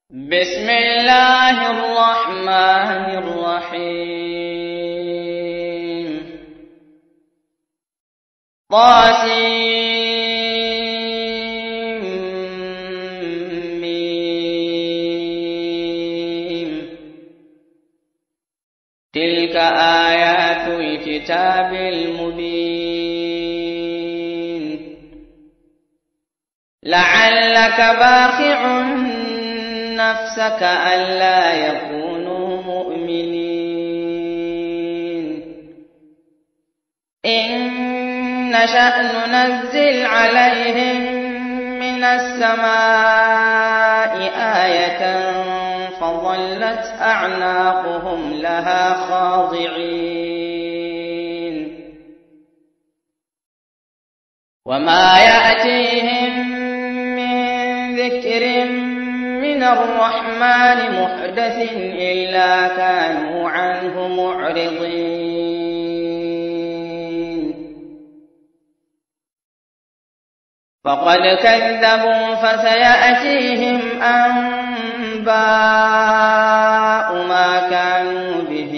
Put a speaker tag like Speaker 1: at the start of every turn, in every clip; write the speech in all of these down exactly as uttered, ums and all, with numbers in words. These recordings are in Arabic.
Speaker 1: بسم الله الرحمن الرحيم طاسيم ميم تلك آيات الكتاب المبين لعلك باخع نفسك ألا يكونوا مؤمنين إن نشأ ننزل عليهم من السماء آية فظلت أعناقهم لها خاضعين وما يأتيهم من ذكر من الرحمن محدث إلا كانوا عنه معرضين فقد كذبوا فسيأتيهم أنباء ما كانوا به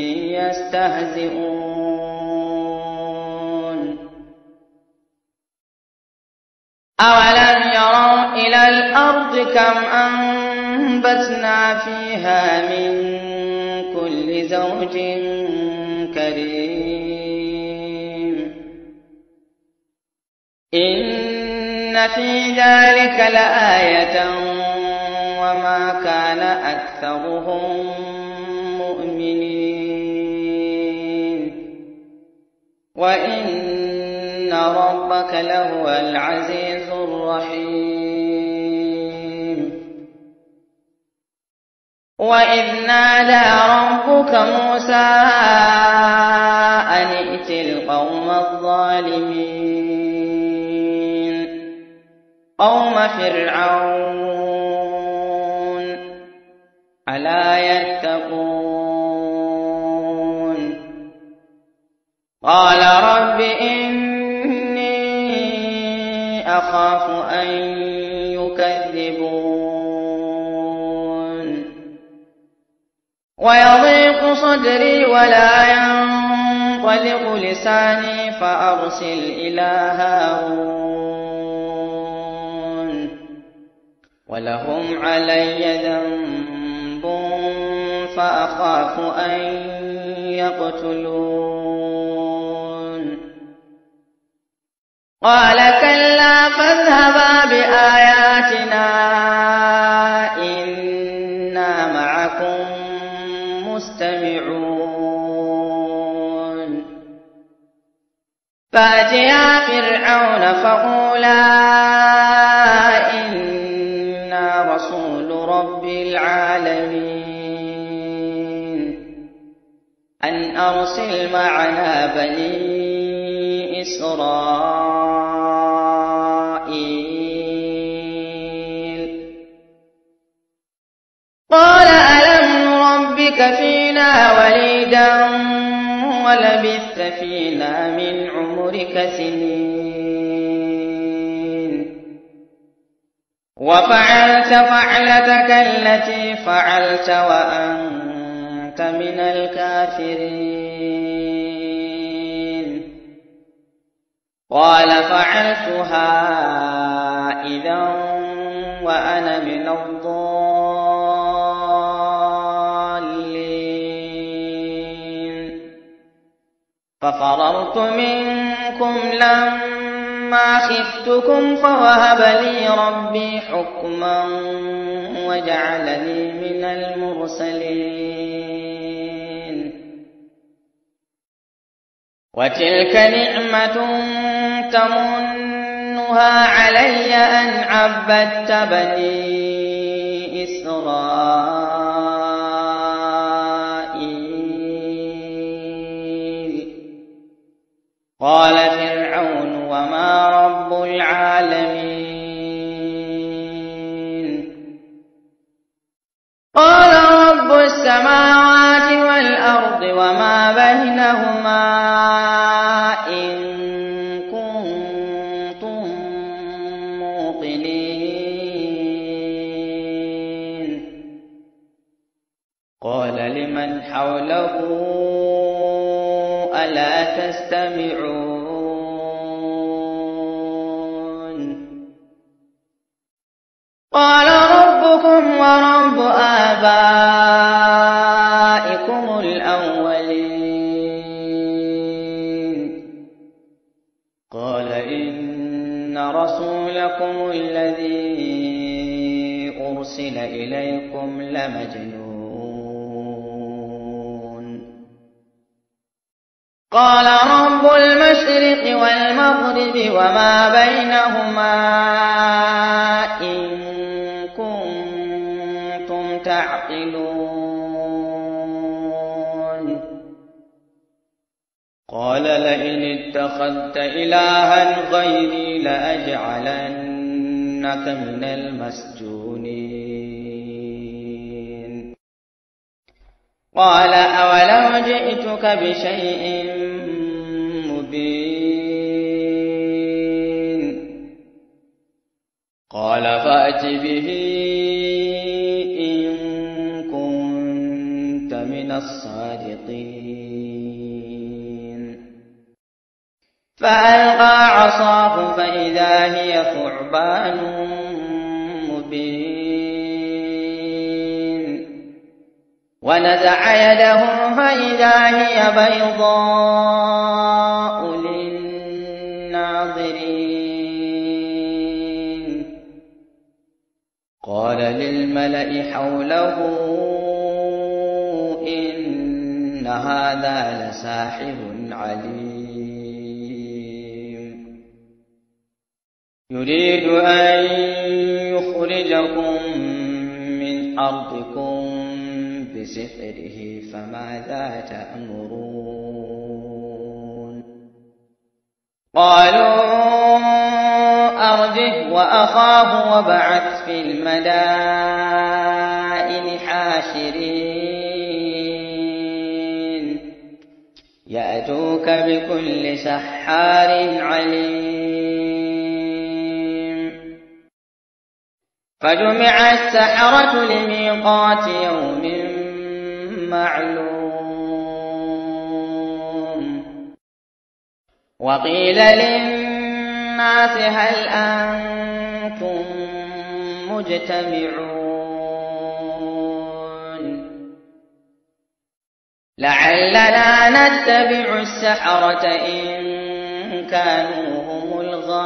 Speaker 1: يستهزئون أولم يروا إلى الأرض كم أنبتنا فيها من كل زوج كريم إن في ذلك لآية وما كان أكثرهم مؤمنين وإن ربك لهو العزيز الرحيم وإذ نادى ربك موسى أن ائت القوم الظالمين قوم فرعون ألا يتقون قال رب إني أخاف أن يكذبون ويضيق صدري ولا ينطلق لساني فأرسل إلى هارون ولهم علي ذنب فأخاف أن يقتلون قال كلا فاذهبا بآياتنا إنا معكم مستمعون فأتيا فرعون فقولا إنا رسول رب العالمين أن أرسل معنا بني إسرائيل قال ألم نربك فينا وليدا ولبثت فينا من عمرك سنين وفعلت فعلتك التي فعلت وأنت من الكافرين قال فعلتها إذا وأنا من الضالين ففررت منكم لما خفتكم فوهب لي ربي حكما وجعلني من المرسلين وتلك نعمة تمنها علي أن عبدت بني إسرائيل قال فرعون وما رب العالمين قال رب السماوات والأرض وما بينهما إن كنتم موقنين قال لمن حوله ألا تستمعون قال ربكم ورب آبائكم الأولين قال إن رسولكم الذي أرسل إليكم لمجنون قال رب المشرق والمغرب وما بينهما إن كنتم تعقلون قال لئن اتخذت إلها غيري لأجعلنك من المسجونين قال أولو جئتك بشيء مبين قال فأت به إن كنت من الصادقين فألقى عصاه فإذا هي ثعبان مبين ونزع يده فإذا هي بيضاء للناظرين قال للملأ حوله إن هذا لساحر عليم يريد أن يخرجكم من أرضكم بسحره فماذا تأمرون قالوا أرجه وأخاه وابعث في المدائن حاشرين يأتوك بكل سحار عليم فجمع السحرة لميقات يوم معلوم وقيل للناس هل أنتم مجتمعون لعلنا نتبع السحرة إن كانوا هم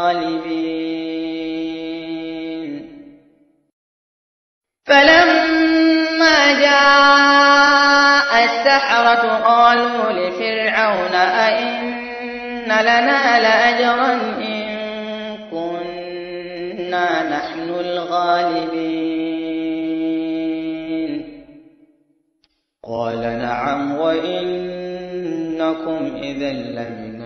Speaker 1: الغالبين فلما جاء السحرة قالوا لفرعون أئن لنا لأجرا إن كنا نحن الغالبين قال نعم وإنكم إذا لمن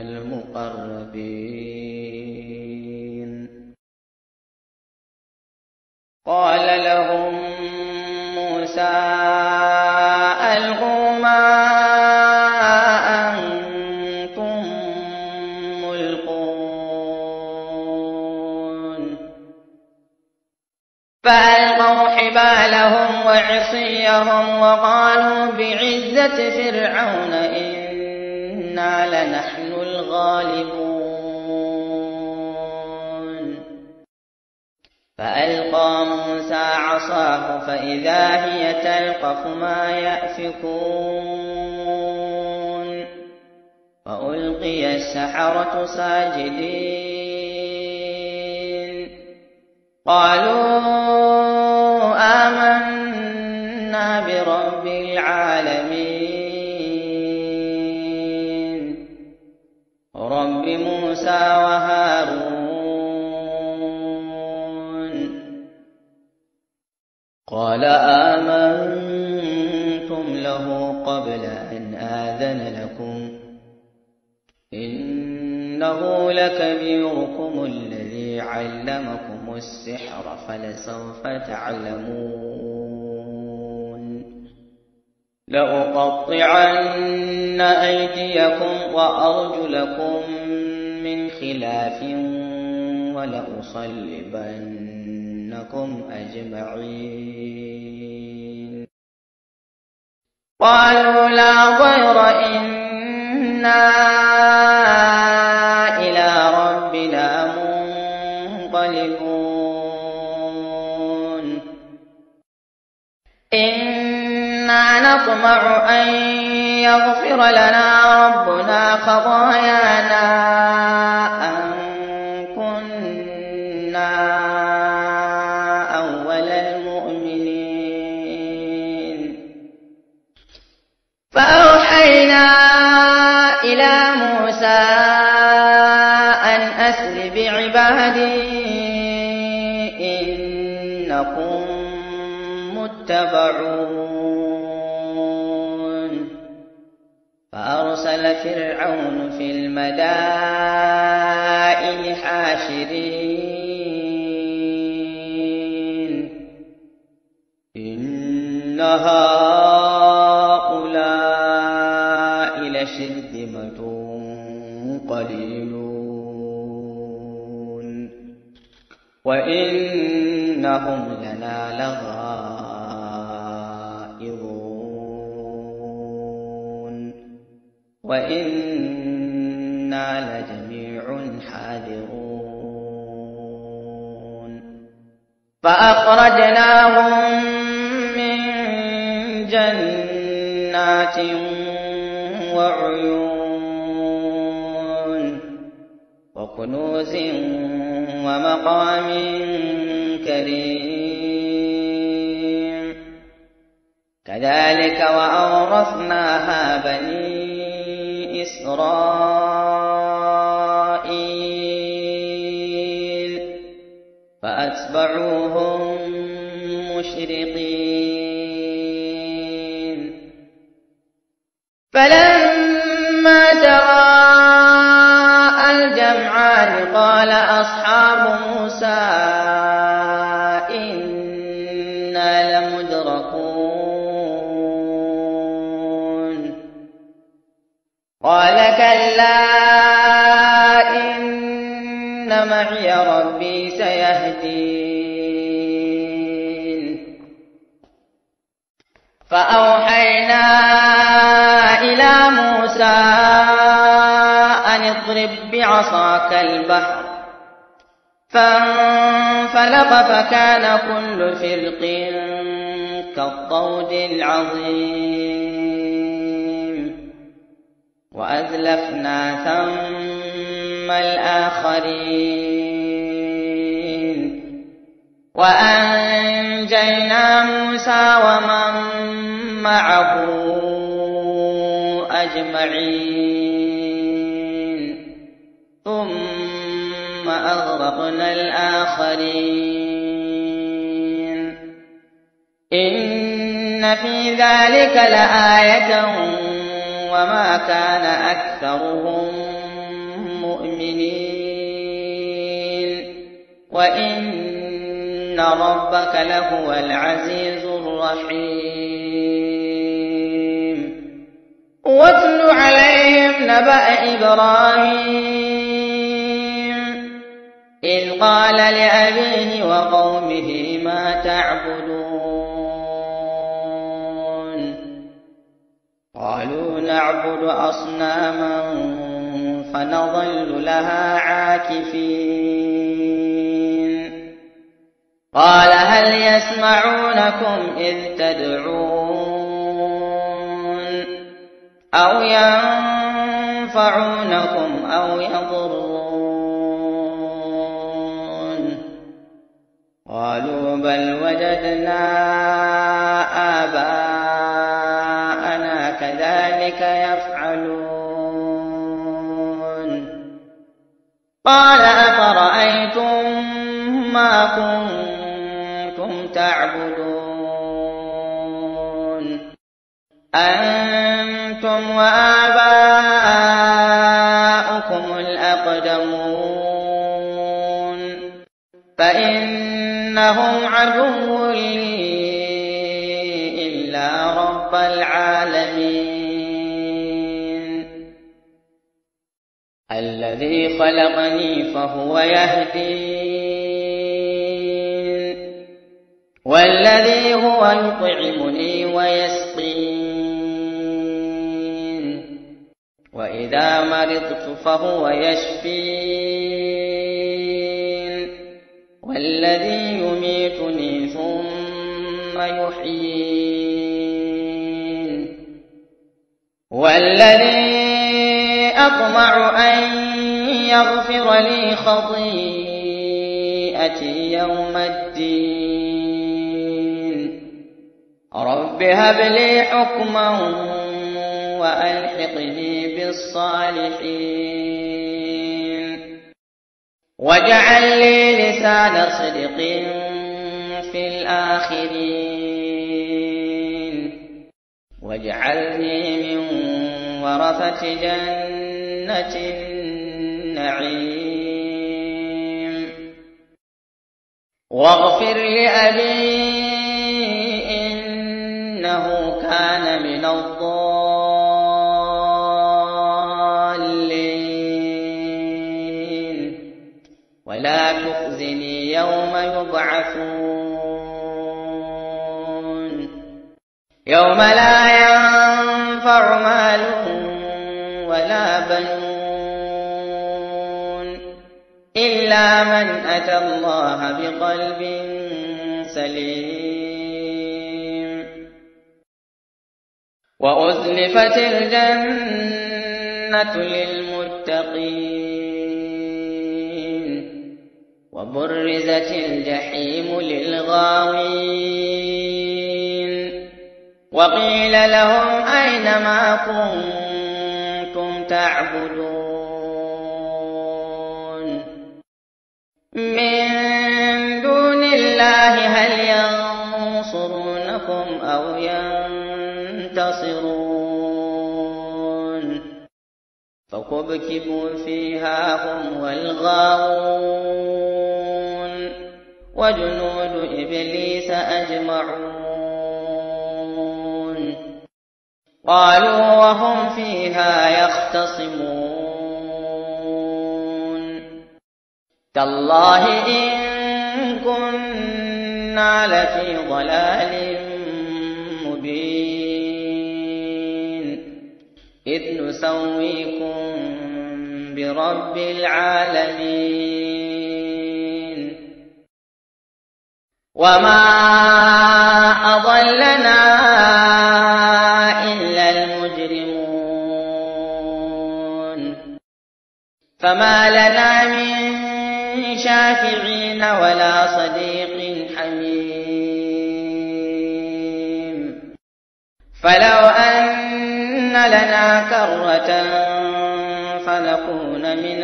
Speaker 1: المقربين قال لهم موسى ألقوا ما أنتم ملقون فألقوا حبالهم وعصيهم وقالوا بعزة فرعون إنا لنحن الغالبون فألقى موسى عصاه فإذا هي تلقف ما يأفكون فألقي السحرة ساجدين قالوا آمنا برب العالمين رب موسى وهارون قال آمنتم له قبل أن آذن لكم إنه لكبيركم الذي علمكم السحر فلسوف تعلمون لأقطعن أيديكم وأرجلكم من خلاف ولأصلبنكم أجمعين قالوا لا ضير إنا إلى ربنا منقلبون إنا نطمع أن يغفر لنا ربنا خطايانا أن كنا أول المؤمنين فأوحينا إلى موسى أن أسر بعبادي إنكم متبعون فأرسل فرعون في المدائن حاشرين إن هؤلاء لشرذمة قليلون وإنهم لنا لغائظون وإنا لجميع حاذرون فأخرجناهم من جنات وعيون وكنوز ومقام كريم كذلك وأورثناها بني إسرائيل فأتبعوهم مشرقين فلما تراءى الجمعان قال أصحاب موسى إنا لمدركون قال كلا إن معي ربي سيهدين فأوحينا إلى موسى أن اضرب بعصاك البحر فانفلق فكان كل فرق كالطود العظيم وأزلفنا ثم الآخرين وأنجينا موسى ومن معه أجمعين ثم أغرقنا الآخرين إن في ذلك لآية وما كان أكثرهم مؤمنين وإن ربك لهو العزيز الرحيم واتل عليهم نبأ إبراهيم إذ قال لأبيه وقومه ما تعبدون قالوا نعبد أصناما فنظل لها عاكفين قال هل يسمعونكم إذ تدعون أو ينفعونكم أو يضرون قالوا بل وجدنا آباءنا كذلك يفعلون قال أفرأيتم ما كنتم تعبدون أنتم وآباؤكم الأقدمون فإنهم عدو لي إلا رب العالمين الذي خلقني فهو يهدين والذي هو يطعمني ويسقين وإذا مرضت فهو يشفين والذي يميتني ثم يحيين والذي أطمع أن يغفر لي خطيئتي يوم الدين رب هب لي حكما وألحقني بالصالحين واجعل لي لسان صدق في الآخرين واجعلني من ورثة جنة النعيم واغفر لأبي إنه كان من الضالين ولا تخزني يوم يبعثون يوم لا ينفع مال ولا بنون إلا من أتى الله بقلب سليم وأزلفت الجنة للمتقين وبرزت الجحيم للغاوين وقيل لهم أين ما كنتم تعبدون من دون الله هل ينصرونكم أو ينتصرون فكبكبوا فيها هم والغاوون وجنود إبليس أجمعون قالوا وهم فيها يختصمون تالله إن كنا لفي ضلال مبين إذ نسويكم برب العالمين وما أضلنا إلا المجرمون فما لنا من شافعين ولا صديق حميم فلو أن لنا كرة فنكون من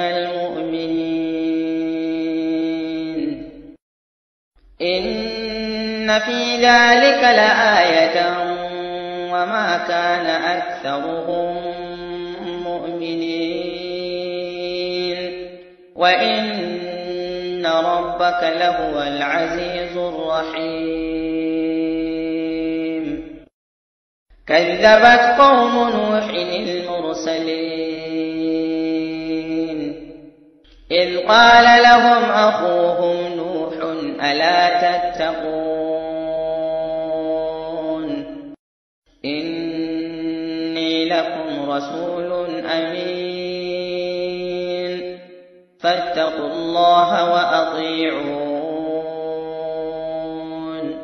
Speaker 1: المؤمنين إن في ذلك لآية وما كان أكثرهم مؤمنين وإن ربك لهو العزيز الرحيم كذبت قوم نوح المرسلين إذ قال لهم أخوهم نوح ألا تتقون إني لكم رسول أمين فاتقوا الله وأطيعون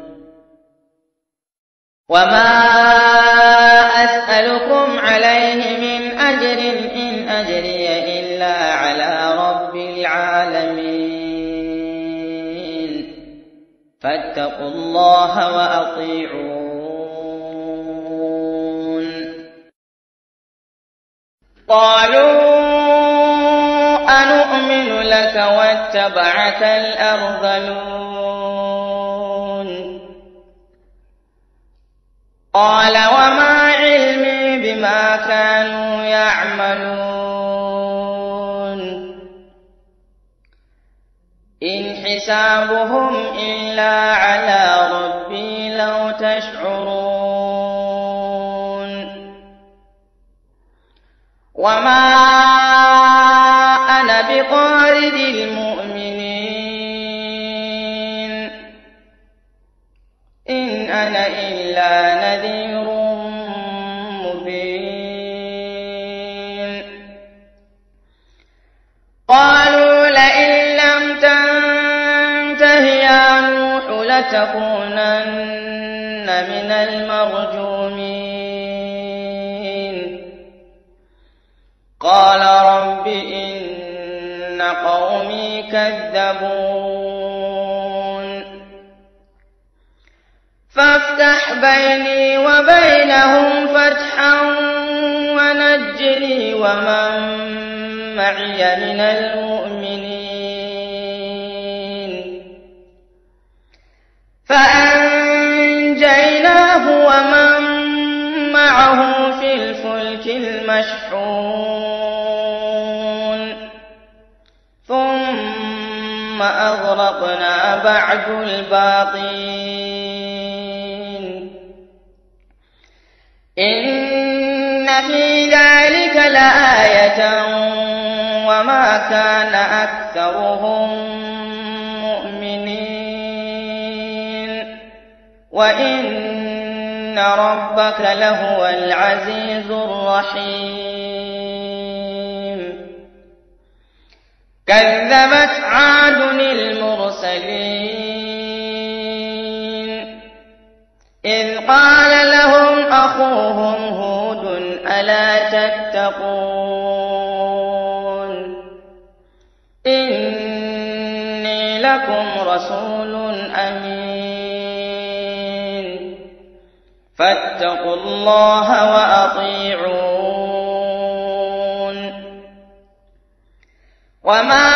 Speaker 1: وما أسألكم عليه من أجر إن أجري إلا على رب العالمين فاتقوا الله وأطيعون قالوا أنؤمن لك واتبعك الأرذلون قال وما علمي بما كانوا يعملون إن حسابهم إلا على ربي لو تشعرون وما أنا بطارد المؤمنين إن أنا إلا نذير مبين تكونن من المرجومين قال رب إن قومي كذبون فافتح بيني وبينهم فتحا ونجني ومن معي من المؤمنين فأنجيناه ومن معه في الفلك المشحون ثم أغرقنا بعد الباقين إن في ذلك لآية وما كان أكثرهم مؤمنين وإن ربك لهو العزيز الرحيم كذبت عاد المرسلين إذ قال لهم أخوهم هود ألا تتقون إني لكم رسول أمين فاتقوا الله وأطيعون وما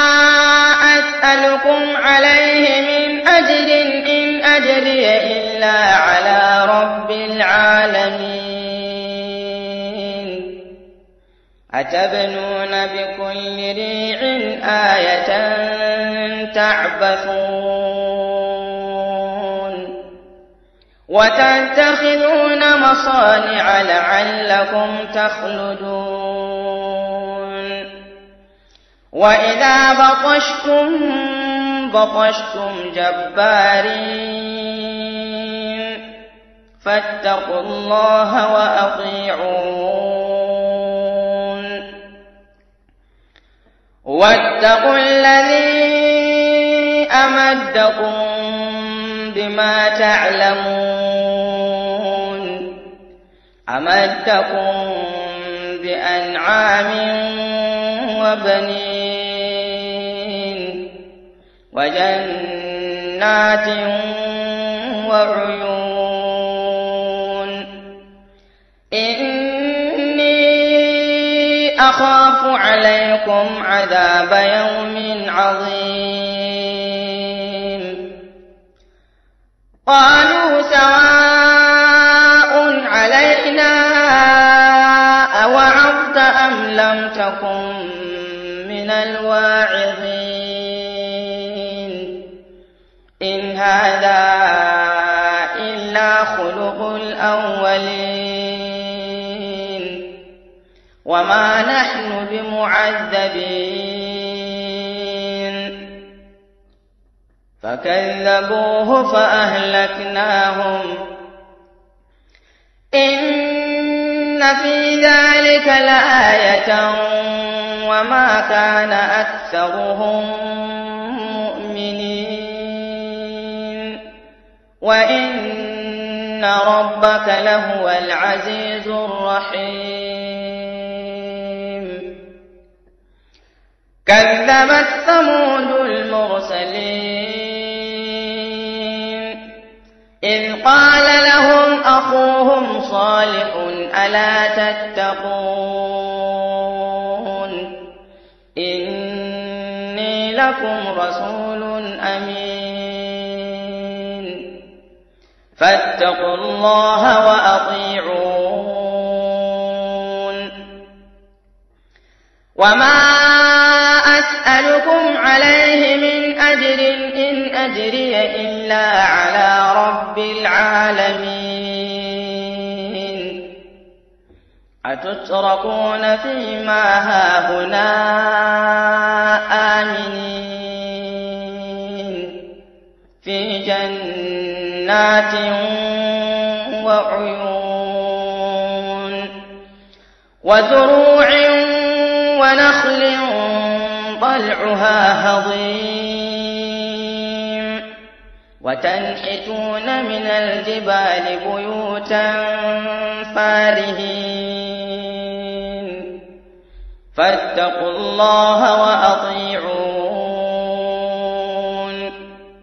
Speaker 1: أسألكم عليه من أجر إن أجري إلا على رب العالمين أتبنون بكل ريع آية تعبثون وتتخذون مصانع لعلكم تخلدون وإذا بطشتم بطشتم جبارين فاتقوا الله وأطيعون واتقوا الذي أمدكم بما تعلمون أمدكم بأنعام وبنين وجنات وعيون إني أخاف عليكم عذاب يوم عظيم قالوا سواء علينا أوعظت أم لم تكن من الواعظين إن هذا إلا خلق الأولين وما نحن بمعذبين فكذبوه فأهلكناهم إن في ذلك لآية وما كان أكثرهم مؤمنين وإن ربك لهو العزيز الرحيم كذبت ثمود المرسلين إذ قال لهم أخوهم صالح ألا تتقون إني لكم رسول أمين فاتقوا الله وأطيعون وما أسألكم عليه من أجر إن أجري إلا على رب العالمين أتتركون فيما هاهنا آمنين في جنات وعيون وزروع ونخل طلعها هضيم وتنحتون من الجبال بيوتا فارهين فاتقوا الله وأطيعون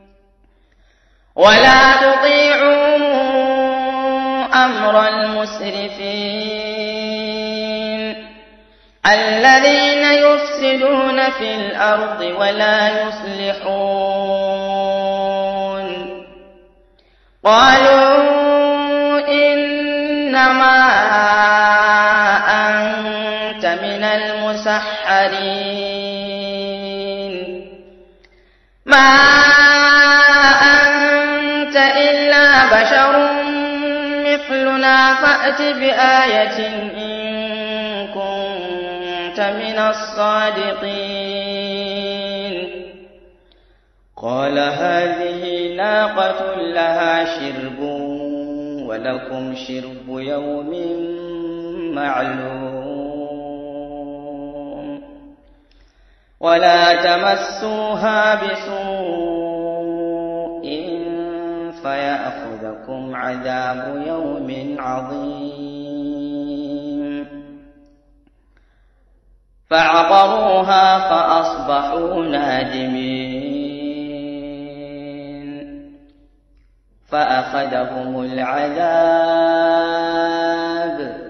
Speaker 1: ولا تطيعوا أمر المسرفين الذين يفسدون في الأرض ولا يصلحون قالوا إنما أنت من المسحرين ما أنت إلا بشر مثلنا فأت بآية إن كنت من الصادقين قال هذه ناقة لها شرب ولكم شرب يوم معلوم ولا تمسوها بسوء فيأخذكم عذاب يوم عظيم فعقروها فأصبحوا نادمين فأخذهم العذاب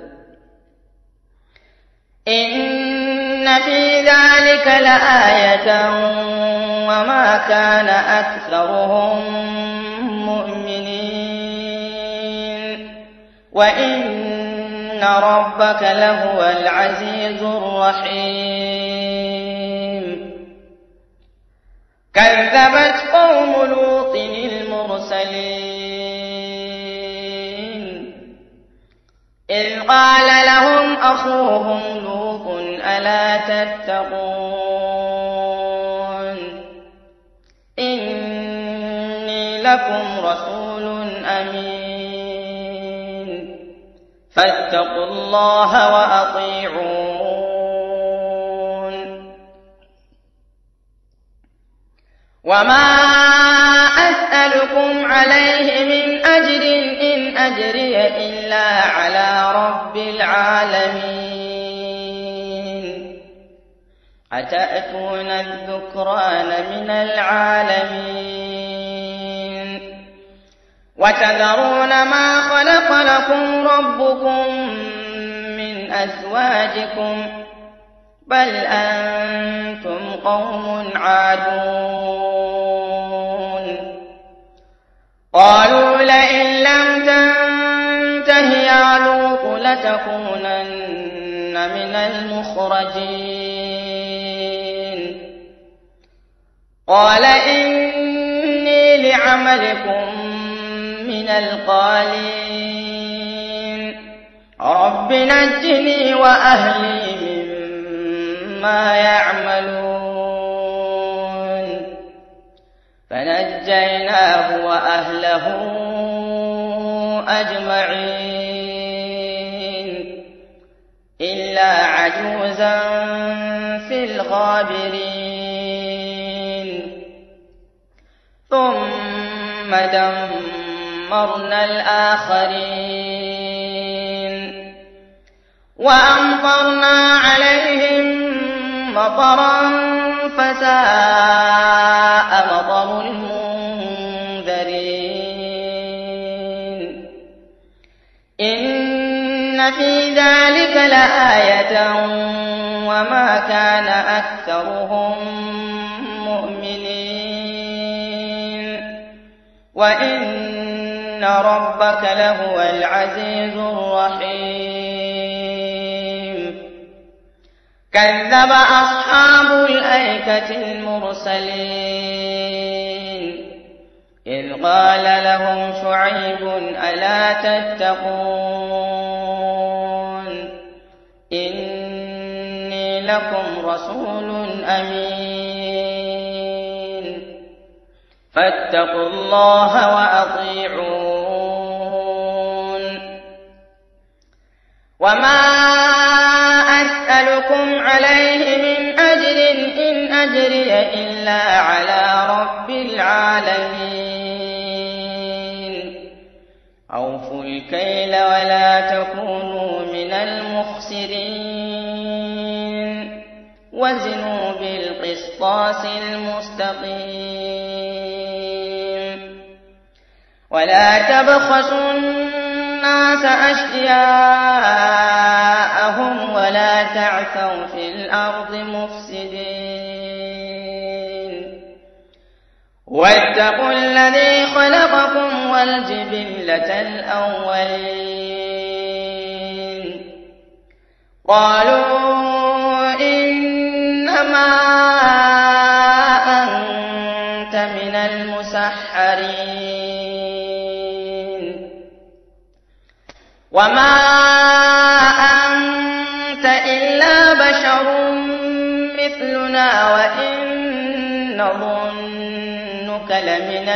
Speaker 1: إن في ذلك لآية وما كان أكثرهم مؤمنين وإن ربك لهو العزيز الرحيم كذبت قوم لوط المرسلين إذ قال لهم أخوهم لوط ألا تتقون إني لكم رسول أمين فاتقوا الله وأطيعون وما أسألكم عليه من أجر إن أجري إلا على رب العالمين أتأتون الذكران من العالمين وتذرون ما خلق لكم ربكم من أزواجكم بل أنتم قوم عادون قالوا لئن لم تنته يا لوط لتكونن من المخرجين قال إني لعملكم من القالين رب نجني وأهلي مما يعملون فنجيناه وأهله أجمعين إلا عجوزا في الغابرين ثم دمرنا الآخرين وأمطرنا عليهم مطرا فساء مطر المنذرين إن في ذلك لآية وما كان أكثرهم مؤمنين وإن ربك لهو العزيز الرحيم كذب أصحاب الأيكة المرسلين إذ قال لهم شعيب ألا تتقون إني لكم رسول أمين فاتقوا الله وأطيعون وما أسألكم عليه من أجر إن أجري إلا على رب العالمين أوفوا الكيل ولا تكونوا من المخسرين وزنوا بالقسطاس المستقيم ولا تبخسوا الناس أشياءهم ولا تعثوا في الأرض مفسدين واتقوا الذي خلقكم والجبلة الأولين قالوا إنما أنت من المسحرين وما أنت إلا بشر مثلنا وإن نظنك لمن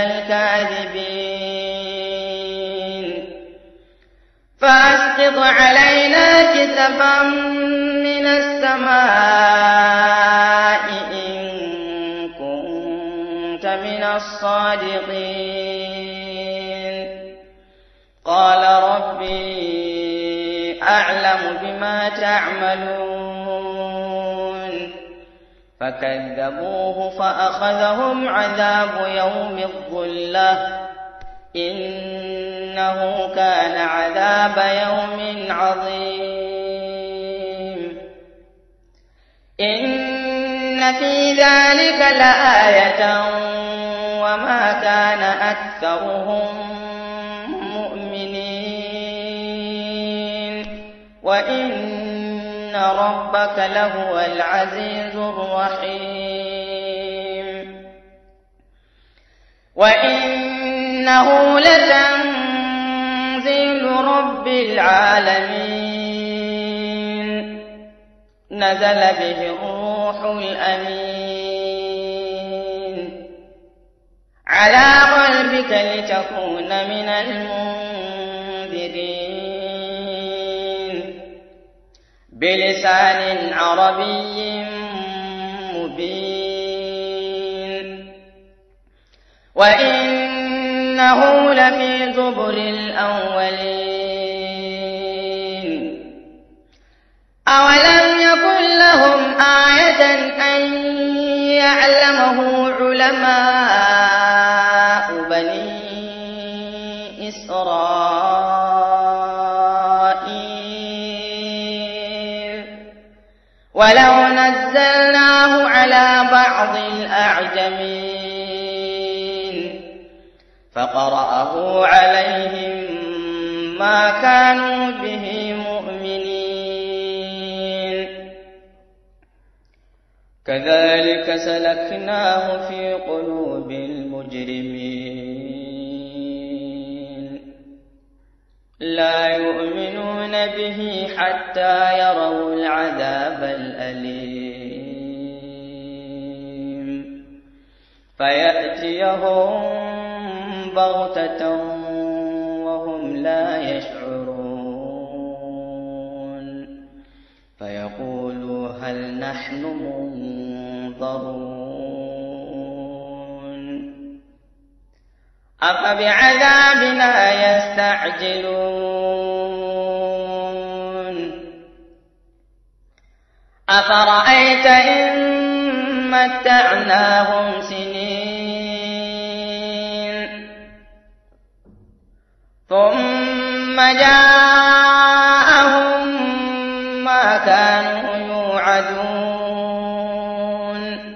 Speaker 1: الكاذبين فأسقط علينا كسفا من السماء إن كنت من الصادقين قال ربي أعلم بما تعملون فكذبوه فأخذهم عذاب يوم الظلة إنه كان عذاب يوم عظيم إن في ذلك لآية وما كان أكثرهم مؤمنين وإن ربك لهو العزيز الرحيم وإنه لتنزيل رب العالمين نزل به الروح الأمين على قلبك لتكون من المنذرين بلسان عربي مبين وإنه لفي زبر الأولين أولم يكن لهم آية أن يعلمه علماء بني إسرائيل ولو نزلناه على بعض الأعجمين فقرأه عليهم ما كانوا به مؤمنين كذلك سلكناه في قلوب المجرمين لا يؤمنون به حتى يروا العذاب الأليم فيأتيهم بغتة وهم لا يشعرون فيقولوا هل نحن منظرون أفبعذابنا يستعجلون أفرأيت إن متعناهم سنين ثم جاءهم ما كانوا يوعدون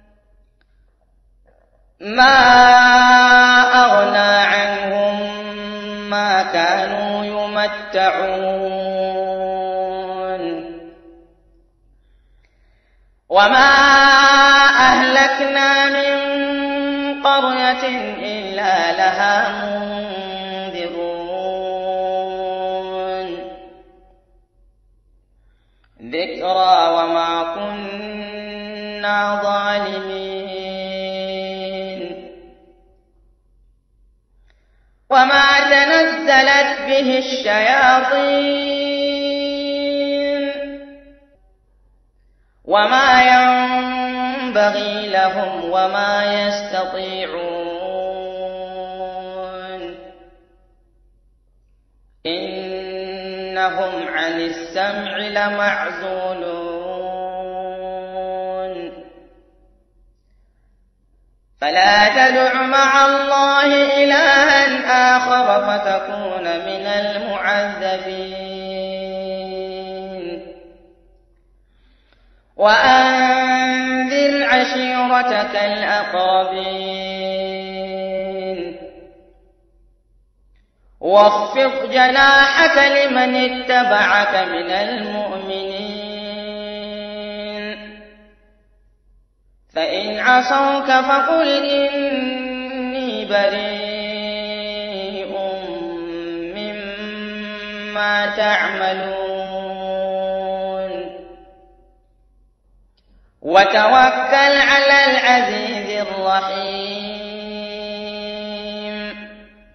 Speaker 1: ما أغنى عنهم ما كانوا يمتعون وما أهلكنا من قرية إلا لها منذرون ذكرى وما كنا ظالمين وما تنزلت به الشياطين وما ينبغي لهم وما يستطيعون إنهم عن السمع لمعزولون فلا تدع مع الله إلها آخر فتكون من المعذبين وأنذر عشيرتك الأقربين واخفض جناحك لمن اتبعك من المؤمنين فإن عصوك فقل إني بريء مما تعملون وتوكل على العزيز الرحيم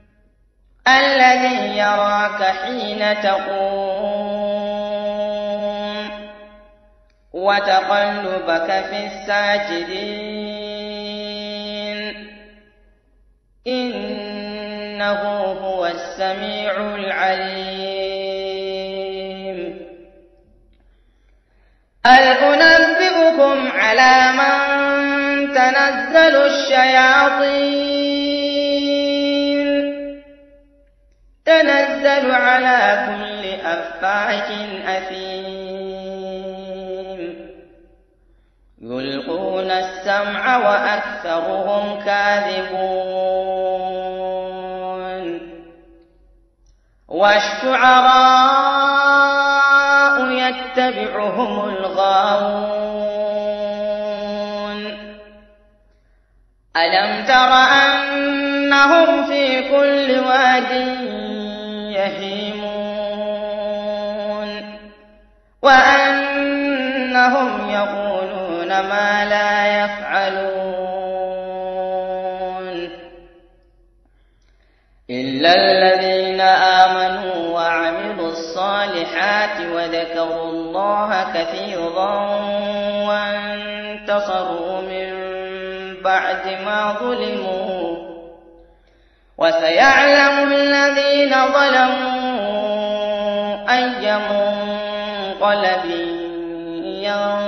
Speaker 1: الذي يراك حين تقوم وتقلبك في الساجدين إنه هو السميع العليم هل أنبئكم على من تنزل الشياطين تنزل على كل أفاك أثيم يلقون السمع وأكثرهم كاذبون والشعراء يتبعهم الغاوون ألم تر أنهم في كل واد يهيمون وأنهم يقولون ما لا يفعلون إلا الذين آمنوا وعملوا الصالحات وذكروا الله كثيرا وانتصروا من بعد ما ظلموا وسيعلم الذين ظلموا أي منقلب